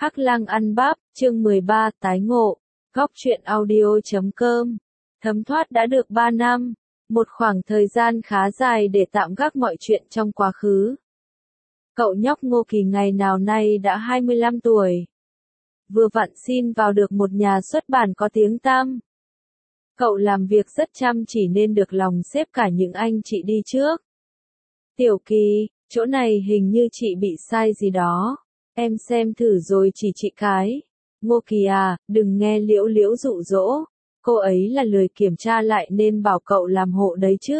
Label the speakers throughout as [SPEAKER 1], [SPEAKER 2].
[SPEAKER 1] Hắc Lang ăn bắp, chương 13, tái ngộ. Góc truyện audio.com. Thấm thoát đã được 3 năm, một khoảng thời gian khá dài để tạm gác mọi chuyện trong quá khứ. Cậu nhóc Ngô Kỳ ngày nào nay đã 25 tuổi. Vừa vặn xin vào được một nhà xuất bản có tiếng tăm. Cậu làm việc rất chăm chỉ nên được lòng xếp cả những anh chị đi trước. Tiểu Kỳ, chỗ này hình như chị bị sai gì đó. Em xem thử rồi chỉ chị cái. Ngô Kỳ à, đừng nghe Liễu Liễu dụ dỗ. Cô ấy là lười kiểm tra lại nên bảo cậu làm hộ đấy chứ.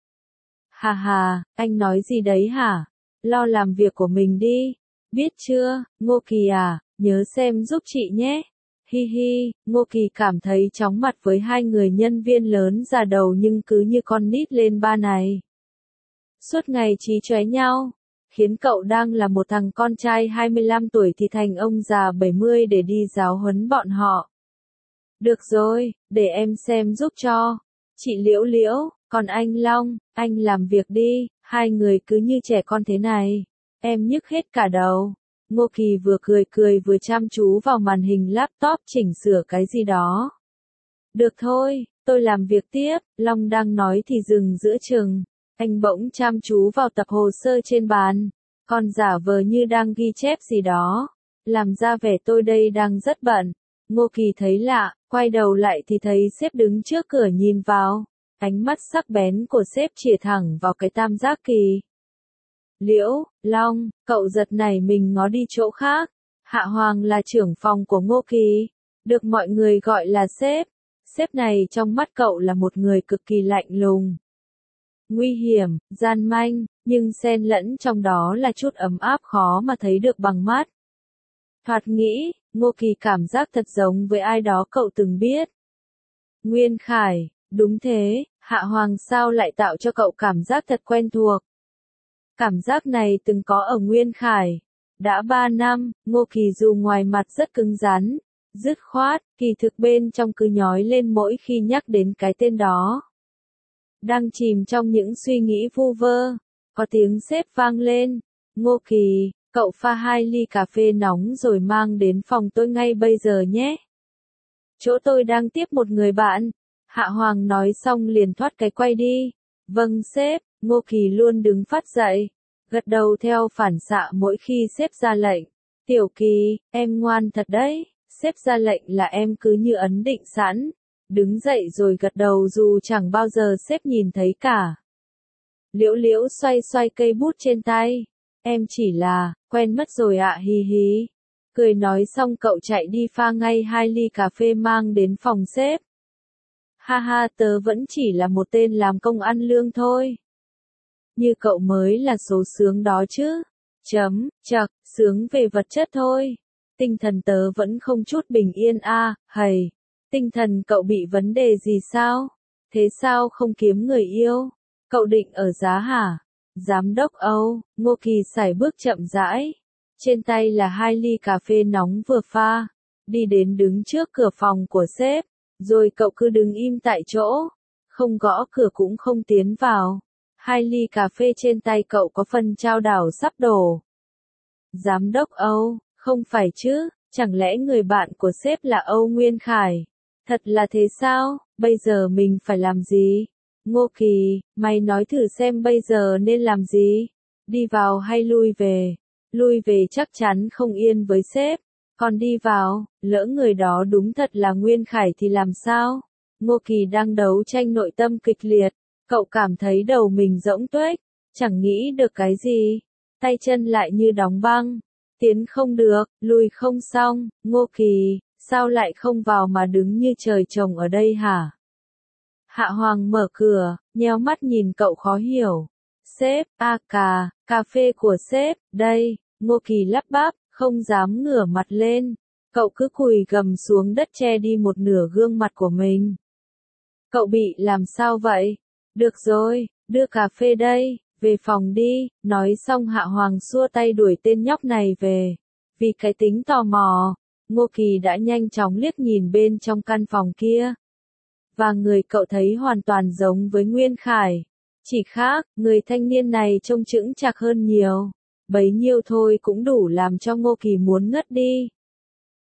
[SPEAKER 1] Hà hà, anh nói gì đấy hả? Lo làm việc của mình đi. Biết chưa, Ngô Kỳ à, nhớ xem giúp chị nhé. Hi hi, Ngô Kỳ cảm thấy chóng mặt với hai người nhân viên lớn già đầu nhưng cứ như con nít lên ba này. Suốt ngày chí chóe nhau, khiến cậu đang là một thằng con trai 25 tuổi thì thành ông già 70 để đi giáo huấn bọn họ. Được rồi, để em xem giúp cho. Chị Liễu Liễu, còn anh Long, anh làm việc đi, hai người cứ như trẻ con thế này. Em nhức hết cả đầu. Ngô Kỳ vừa cười vừa chăm chú vào màn hình laptop chỉnh sửa cái gì đó. Được thôi, tôi làm việc tiếp, Long đang nói thì dừng giữa chừng. Anh bỗng chăm chú vào tập hồ sơ trên bàn, còn giả vờ như đang ghi chép gì đó, làm ra vẻ tôi đây đang rất bận. Ngô Kỳ thấy lạ, quay đầu lại thì thấy sếp đứng trước cửa nhìn vào, ánh mắt sắc bén của sếp chĩa thẳng vào cái tam giác kỳ. Liễu, Long, cậu giật nảy mình ngó đi chỗ khác. Hạ Hoàng là trưởng phòng của Ngô Kỳ, được mọi người gọi là sếp. Sếp này trong mắt cậu là một người cực kỳ lạnh lùng, nguy hiểm, gian manh, nhưng xen lẫn trong đó là chút ấm áp khó mà thấy được bằng mắt. Thoạt nghĩ, Ngô Kỳ cảm giác thật giống với ai đó cậu từng biết. Nguyên Khải, đúng thế, Hạ Hoàng sao lại tạo cho cậu cảm giác thật quen thuộc. Cảm giác này từng có ở Nguyên Khải. Đã 3 năm, Ngô Kỳ dù ngoài mặt rất cứng rắn, dứt khoát, kỳ thực bên trong cứ nhói lên mỗi khi nhắc đến cái tên đó. Đang chìm trong những suy nghĩ vu vơ, có tiếng sếp vang lên. Ngô Kỳ, cậu pha 2 ly cà phê nóng rồi mang đến phòng tôi ngay bây giờ nhé. Chỗ tôi đang tiếp một người bạn. Hạ Hoàng nói xong liền thoát cái quay đi. Vâng sếp, Ngô Kỳ luôn đứng phát dậy, gật đầu theo phản xạ mỗi khi sếp ra lệnh. Tiểu Kỳ, em ngoan thật đấy, sếp ra lệnh là em cứ như ấn định sẵn. Đứng dậy rồi gật đầu dù chẳng bao giờ sếp nhìn thấy cả. Liễu Liễu xoay cây bút trên tay. Em chỉ là, quen mất rồi ạ hì hì. Cười nói xong cậu chạy đi pha ngay 2 ly cà phê mang đến phòng sếp. Ha ha, tớ vẫn chỉ là một tên làm công ăn lương thôi. Như cậu mới là số sướng đó chứ. Chật, sướng về vật chất thôi. Tinh thần tớ vẫn không chút bình yên a, hầy. Tinh thần cậu bị vấn đề gì sao? Thế sao không kiếm người yêu? Cậu định ở giá hả? Giám đốc Âu, Ngô Kỳ sải bước chậm rãi. Trên tay là 2 ly cà phê nóng vừa pha. Đi đến đứng trước cửa phòng của sếp. Rồi cậu cứ đứng im tại chỗ. Không gõ cửa cũng không tiến vào. 2 ly cà phê trên tay cậu có phần chao đảo sắp đổ. Giám đốc Âu, không phải chứ, chẳng lẽ người bạn của sếp là Âu Nguyên Khải? Thật là thế sao, bây giờ mình phải làm gì? Ngô Kỳ, mày nói thử xem bây giờ nên làm gì? Đi vào hay lui về? Lui về chắc chắn không yên với sếp. Còn đi vào, lỡ người đó đúng thật là Nguyên Khải thì làm sao? Ngô Kỳ đang đấu tranh nội tâm kịch liệt. Cậu cảm thấy đầu mình rỗng tuếch, chẳng nghĩ được cái gì. Tay chân lại như đóng băng. Tiến không được, lùi không xong. Ngô Kỳ, sao lại không vào mà đứng như trời trồng ở đây hả? Hạ Hoàng mở cửa, nheo mắt nhìn cậu khó hiểu. Sếp, cà phê của sếp, đây. Ngô Kỳ lắp bắp, không dám ngửa mặt lên. Cậu cứ cúi gằm xuống đất che đi một nửa gương mặt của mình. Cậu bị làm sao vậy? Được rồi, đưa cà phê đây, về phòng đi. Nói xong Hạ Hoàng xua tay đuổi tên nhóc này về. Vì cái tính tò mò, Ngô Kỳ đã nhanh chóng liếc nhìn bên trong căn phòng kia. Và người cậu thấy hoàn toàn giống với Nguyên Khải. Chỉ khác, người thanh niên này trông chững chạc hơn nhiều. Bấy nhiêu thôi cũng đủ làm cho Ngô Kỳ muốn ngất đi.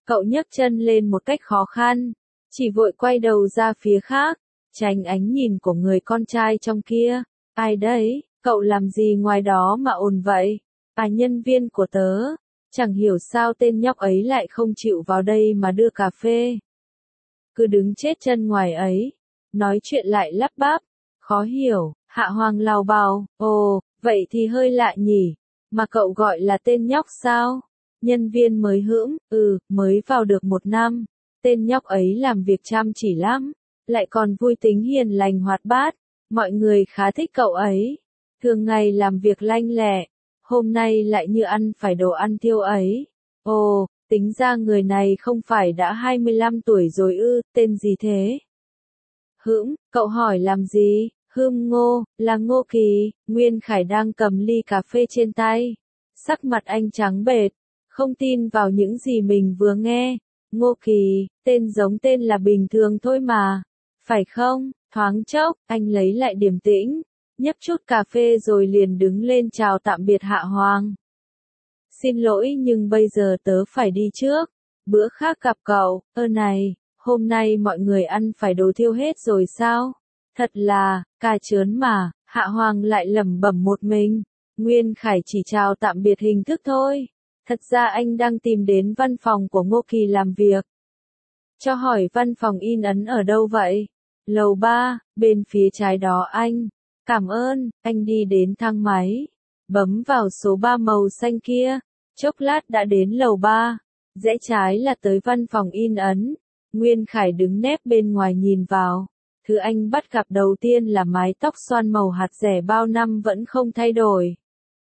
[SPEAKER 1] Cậu nhấc chân lên một cách khó khăn, chỉ vội quay đầu ra phía khác, tránh ánh nhìn của người con trai trong kia. Ai đấy, cậu làm gì ngoài đó mà ồn vậy? À, nhân viên của tớ. Chẳng hiểu sao tên nhóc ấy lại không chịu vào đây mà đưa cà phê. Cứ đứng chết chân ngoài ấy, nói chuyện lại lắp bắp, khó hiểu. Hạ Hoàng lào bào, ồ, vậy thì hơi lạ nhỉ, mà cậu gọi là tên nhóc sao? Nhân viên mới hững, mới vào được 1 năm. Tên nhóc ấy làm việc chăm chỉ lắm, lại còn vui tính hiền lành hoạt bát, mọi người khá thích cậu ấy. Thường ngày làm việc lanh lẹ, hôm nay lại như ăn phải đồ ăn thiêu ấy. Ồ, tính ra người này không phải đã 25 tuổi rồi ư, tên gì thế? Hững, cậu hỏi làm gì? Ngô, là Ngô Kỳ. Nguyên Khải đang cầm ly cà phê trên tay. Sắc mặt anh trắng bệch, không tin vào những gì mình vừa nghe. Ngô Kỳ, tên giống tên là bình thường thôi mà. Phải không? Thoáng chốc, anh lấy lại điềm tĩnh, nhấp chút cà phê rồi liền đứng lên chào tạm biệt Hạ Hoàng. Xin lỗi nhưng bây giờ tớ phải đi trước. Bữa khác gặp cậu. Này, hôm nay mọi người ăn phải đồ thiêu hết rồi sao? Thật là, cà chớn mà. Hạ Hoàng lại lẩm bẩm một mình. Nguyên Khải chỉ chào tạm biệt hình thức thôi. Thật ra anh đang tìm đến văn phòng của Ngô Kỳ làm việc. Cho hỏi văn phòng in ấn ở đâu vậy? Lầu 3, bên phía trái đó anh. Cảm ơn, anh đi đến thang máy. Bấm vào số 3 màu xanh kia. Chốc lát đã đến lầu 3. Rẽ trái là tới văn phòng in ấn. Nguyên Khải đứng nép bên ngoài nhìn vào. Thứ anh bắt gặp đầu tiên là mái tóc xoăn màu hạt rẻ bao năm vẫn không thay đổi.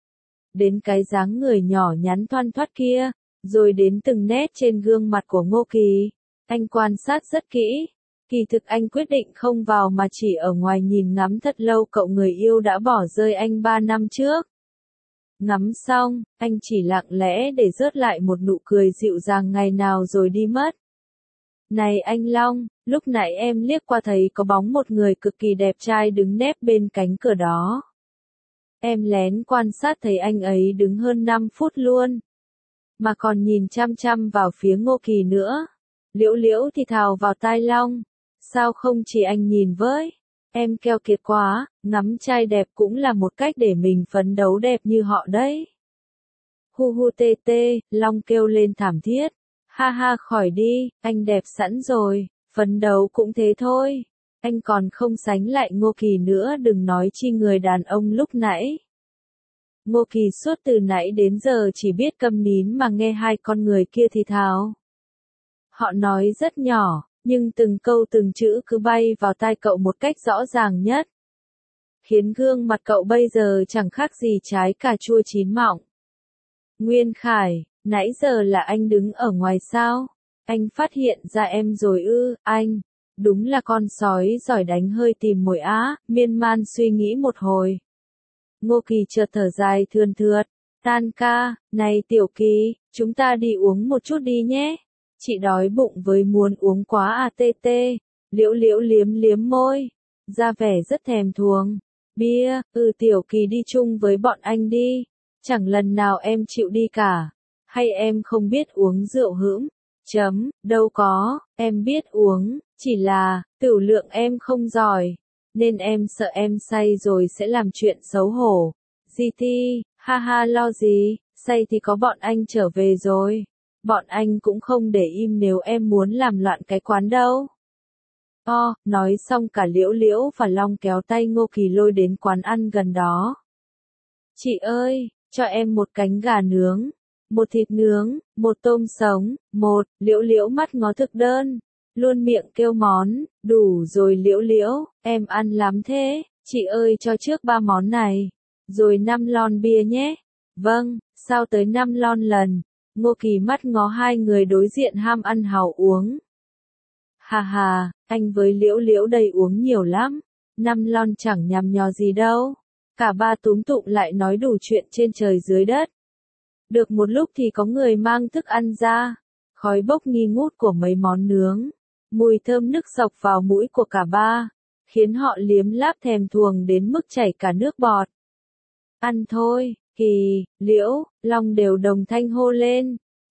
[SPEAKER 1] Đến cái dáng người nhỏ nhắn thoăn thoắt kia, rồi đến từng nét trên gương mặt của Ngô Kỳ. Anh quan sát rất kỹ. Kỳ thực anh quyết định không vào mà chỉ ở ngoài nhìn ngắm thật lâu cậu người yêu đã bỏ rơi anh 3 năm trước. Ngắm xong, anh chỉ lặng lẽ để rớt lại một nụ cười dịu dàng ngày nào rồi đi mất. Này anh Long, lúc nãy em liếc qua thấy có bóng một người cực kỳ đẹp trai đứng nép bên cánh cửa đó. Em lén quan sát thấy anh ấy đứng hơn 5 phút luôn. Mà còn nhìn chăm chăm vào phía Ngô Kỳ nữa. Liễu Liễu thì thào vào tai Long. Sao không chỉ anh nhìn với? Em keo kiệt quá, ngắm trai đẹp cũng là một cách để mình phấn đấu đẹp như họ đấy. Hu hu tê tê, Long kêu lên thảm thiết. Ha ha khỏi đi, anh đẹp sẵn rồi, phấn đấu cũng thế thôi. Anh còn không sánh lại Ngô Kỳ nữa, đừng nói chi người đàn ông lúc nãy. Ngô Kỳ suốt từ nãy đến giờ chỉ biết câm nín mà nghe hai con người kia thì thào. Họ nói rất nhỏ, nhưng từng câu từng chữ cứ bay vào tai cậu một cách rõ ràng nhất. Khiến gương mặt cậu bây giờ chẳng khác gì trái cà chua chín mọng. Nguyên Khải, nãy giờ là anh đứng ở ngoài sao? Anh phát hiện ra em rồi ư? Anh, đúng là con sói giỏi đánh hơi tìm mồi á. Miên man suy nghĩ một hồi. Ngô Kỳ chợt thở dài thườn thượt. Tan ca, này Tiểu Kỳ, chúng ta đi uống một chút đi nhé. Chị đói bụng với muốn uống quá à tê tê. Liễu Liễu liếm liếm môi, ra vẻ rất thèm thuồng. Bia, Tiểu Kỳ đi chung với bọn anh đi. Chẳng lần nào em chịu đi cả. Hay em không biết uống rượu hững? Đâu có, em biết uống, chỉ là, tửu lượng em không giỏi. Nên em sợ em say rồi sẽ làm chuyện xấu hổ. GT, ha ha lo gì, say thì có bọn anh trở về rồi. Bọn anh cũng không để im nếu em muốn làm loạn cái quán đâu. Nói xong cả Liễu Liễu và Long kéo tay Ngô Kỳ lôi đến quán ăn gần đó. Chị ơi, cho em một cánh gà nướng, một thịt nướng, một tôm sống, Liễu Liễu mắt ngó thực đơn, luôn miệng kêu món, đủ rồi Liễu Liễu, em ăn lắm thế, chị ơi cho trước 3 món này, rồi 5 lon bia nhé. Vâng, sao tới 5 lon lần? Ngô Kỳ mắt ngó hai người đối diện ham ăn hào uống. Hà hà, anh với Liễu Liễu đây uống nhiều lắm, 5 lon chẳng nhằm nhò gì đâu. Cả ba túm tụm lại nói đủ chuyện trên trời dưới đất. Được một lúc thì có người mang thức ăn ra, khói bốc nghi ngút của mấy món nướng, mùi thơm nức sộc vào mũi của cả ba, khiến họ liếm láp thèm thuồng đến mức chảy cả nước bọt. Ăn thôi, Kỳ, Liễu, Long đều đồng thanh hô lên.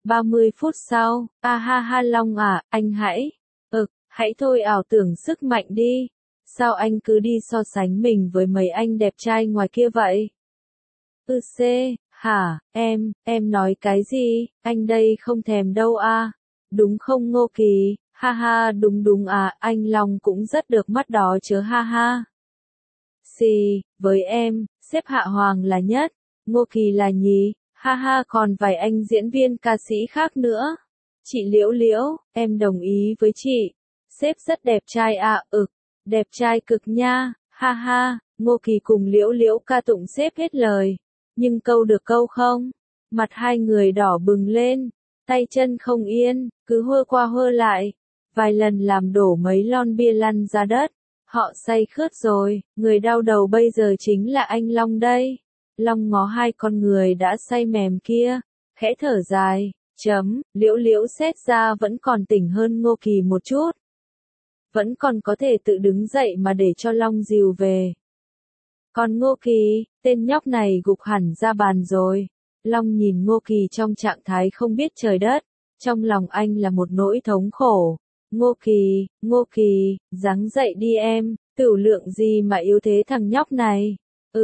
[SPEAKER 1] 30 phút sau, a ha ha Long à, anh hãy, hãy thôi ảo tưởng sức mạnh đi. Sao anh cứ đi so sánh mình với mấy anh đẹp trai ngoài kia vậy? C, hả, em nói cái gì, anh đây không thèm đâu à. Đúng không Ngô Kỳ, ha ha đúng đúng à, anh Long cũng rất được mắt đó chứ ha ha. Xì, với em, xếp Hạ Hoàng là nhất, Ngô Kỳ là nhì, ha ha còn vài anh diễn viên ca sĩ khác nữa. Chị Liễu Liễu, em đồng ý với chị. Sếp rất đẹp trai à, đẹp trai cực nha, ha ha, Ngô Kỳ cùng Liễu Liễu ca tụng sếp hết lời. Nhưng câu được câu không? Mặt hai người đỏ bừng lên, tay chân không yên, cứ hơ qua hơ lại. Vài lần làm đổ mấy lon bia lăn ra đất. Họ say khướt rồi, người đau đầu bây giờ chính là anh Long đây. Long ngó hai con người đã say mềm kia, khẽ thở dài, Liễu Liễu xét ra vẫn còn tỉnh hơn Ngô Kỳ một chút. Vẫn còn có thể tự đứng dậy mà để cho Long dìu về. Còn Ngô Kỳ, tên nhóc này gục hẳn ra bàn rồi. Long nhìn Ngô Kỳ trong trạng thái không biết trời đất, trong lòng anh là một nỗi thống khổ. Ngô Kỳ, ráng dậy đi em, tửu lượng gì mà yếu thế thằng nhóc này.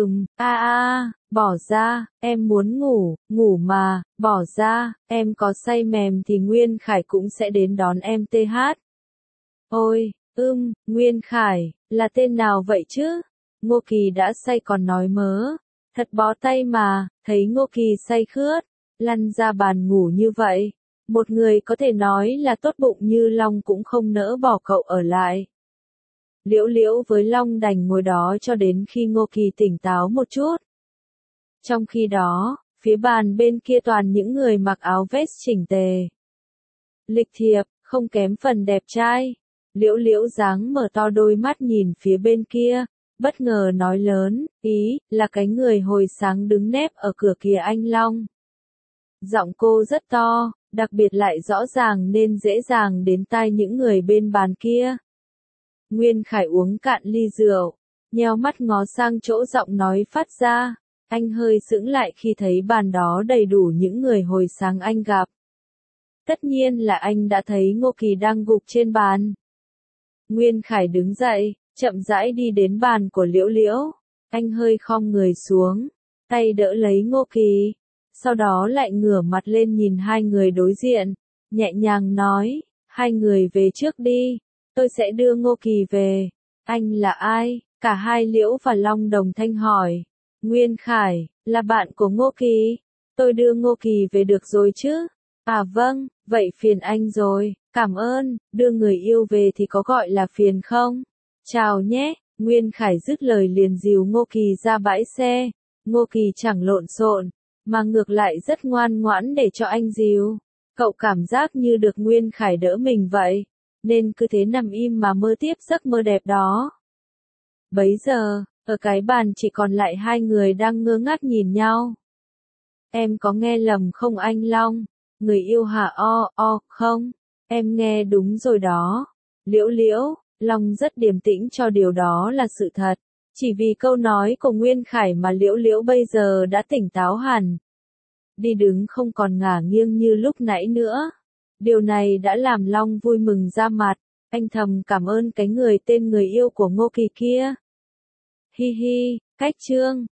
[SPEAKER 1] Bỏ ra, em muốn ngủ mà, bỏ ra, em có say mềm thì Nguyên Khải cũng sẽ đến đón em TH. Ôi, Nguyên Khải, là tên nào vậy chứ? Ngô Kỳ đã say còn nói mớ, thật bó tay mà, thấy Ngô Kỳ say khướt, lăn ra bàn ngủ như vậy. Một người có thể nói là tốt bụng như Long cũng không nỡ bỏ cậu ở lại. Liễu Liễu với Long đành ngồi đó cho đến khi Ngô Kỳ tỉnh táo một chút. Trong khi đó, phía bàn bên kia toàn những người mặc áo vest chỉnh tề. Lịch thiệp, không kém phần đẹp trai. Liễu Liễu dáng mở to đôi mắt nhìn phía bên kia, bất ngờ nói lớn, ý, là cái người hồi sáng đứng nép ở cửa kìa anh Long. Giọng cô rất to, đặc biệt lại rõ ràng nên dễ dàng đến tai những người bên bàn kia. Nguyên Khải uống cạn ly rượu, nheo mắt ngó sang chỗ giọng nói phát ra, anh hơi sững lại khi thấy bàn đó đầy đủ những người hồi sáng anh gặp. Tất nhiên là anh đã thấy Ngô Kỳ đang gục trên bàn. Nguyên Khải đứng dậy, chậm rãi đi đến bàn của Liễu Liễu, anh hơi khom người xuống, tay đỡ lấy Ngô Kỳ. Sau đó lại ngửa mặt lên nhìn hai người đối diện, nhẹ nhàng nói, hai người về trước đi, tôi sẽ đưa Ngô Kỳ về. Anh là ai? Cả hai Liễu và Long đồng thanh hỏi. Nguyên Khải, là bạn của Ngô Kỳ. Tôi đưa Ngô Kỳ về được rồi chứ? À vâng, vậy phiền anh rồi, cảm ơn, đưa người yêu về thì có gọi là phiền không? Chào nhé, Nguyên Khải dứt lời liền dìu Ngô Kỳ ra bãi xe. Ngô Kỳ chẳng lộn xộn, mà ngược lại rất ngoan ngoãn để cho anh dìu. Cậu cảm giác như được Nguyên Khải đỡ mình vậy, nên cứ thế nằm im mà mơ tiếp giấc mơ đẹp đó. Bấy giờ, ở cái bàn chỉ còn lại hai người đang ngơ ngác nhìn nhau. Em có nghe lầm không anh Long? Người yêu hả? Không, em nghe đúng rồi đó. Liễu Liễu, Long rất điềm tĩnh cho điều đó là sự thật. Chỉ vì câu nói của Nguyên Khải mà Liễu Liễu bây giờ đã tỉnh táo hẳn. Đi đứng không còn ngả nghiêng như lúc nãy nữa. Điều này đã làm Long vui mừng ra mặt. Anh thầm cảm ơn cái người tên người yêu của Ngô Kỳ kia. Hi hi, cách chương.